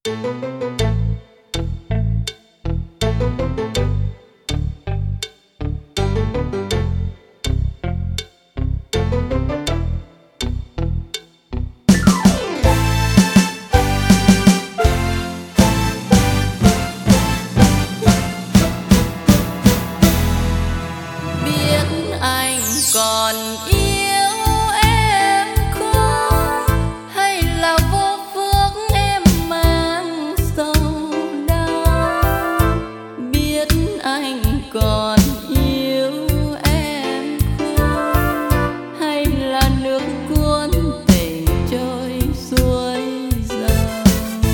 Biết anh còn yêu em không, hay là vô phước em mang sầu đau. Biết anh còn yêu em không, hay là nước cuốn tình trôi xuôi dòng.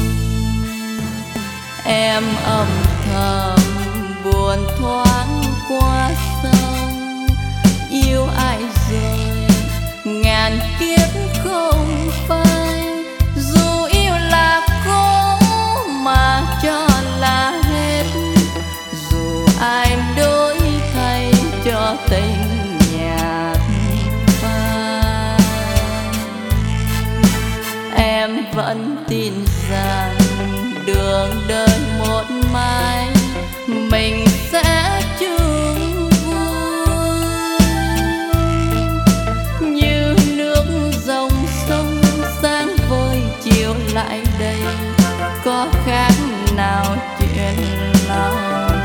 Em âm thầm buồn thoáng qua sông, yêu ai rồi ngàn kiếp không phai. Dù yêu là cố mà cho là hết, dù ai đổi thay cho tình nhạt phai. Em vẫn tin rằng đường đời một mai mình sẽ chung vui, như nước dòng sông sáng vơi chiều lại đây, có khác nào chuyện lòng.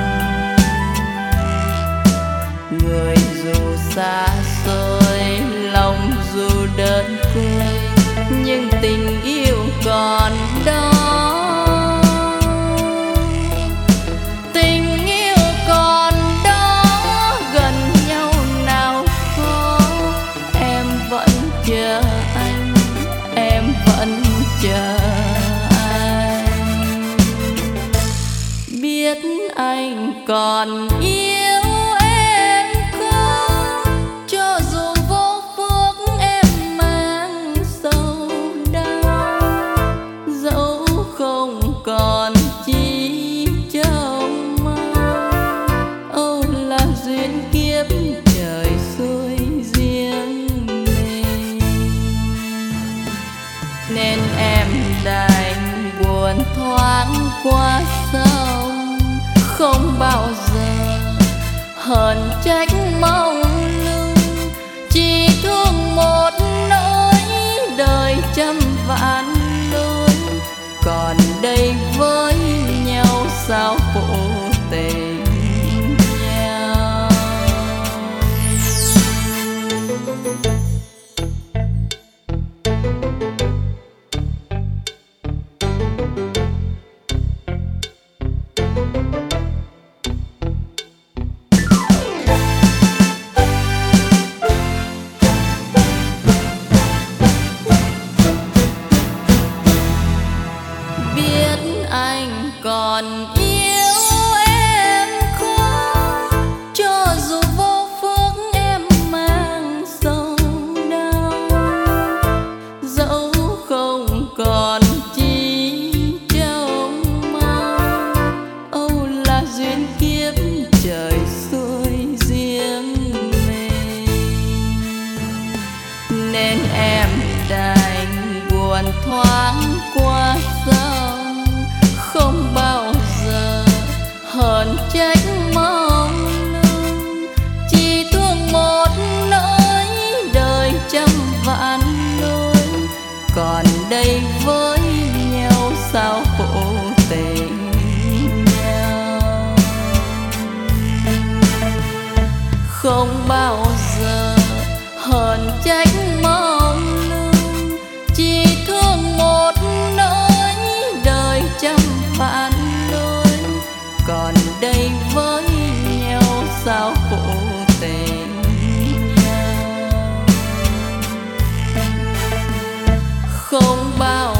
Người dù xa xôi, lòng dù đơn côi, nhưng tình yêu còn đó. Tình yêu còn đó, gần nhau nào có. Em vẫn chờ anh, em vẫn chờ anh. Biết anh còn yêu em không, cho dù vô phước em mang sầu đau. Dẫu không còn chi trông mong, âu là duyên kiếp trời xuôi riêng mình. Nên em đành buồn thoáng qua sông, không bao giờ hờn trách mong lưng. Chỉ thương một nỗi đời trăm vạn lối, còn đây với nhau sao phụ tình nhau. Biết anh còn yêu em không, cho dù vô phước em mang sầu đau. Dẫu không còn chi trông mong, âu là duyên kiếp trời xuôi riêng mình. Nên em đành buồn thoáng qua sông, không bao giờ hờn trách mong lưng. Chỉ thương một nỗi đời trăm vạn lối, còn đây với nhau sao phụ tình nhau. Không bao giờ hờn trách mong lưng, chỉ thương một nỗi đời trăm vạn lối, còn đây với nhau sao phụ tình nhau. Không bao